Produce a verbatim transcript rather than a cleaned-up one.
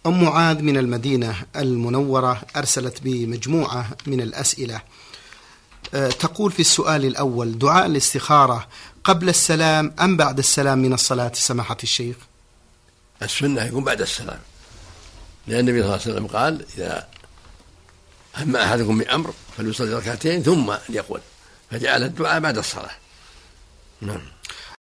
أم معاذ من المدينة المنورة أرسلت بمجموعة من الأسئلة. تقول في السؤال الأول: دعاء الاستخارة قبل السلام أم بعد السلام من الصلاة سماحة الشيخ؟ السنة يكون بعد السلام، لأن النبي صلى الله عليه وسلم قال: إذا هم أحدكم بأمر فليصلي ركعتين ثم ليقول، فجعل الدعاء بعد الصلاة. نعم.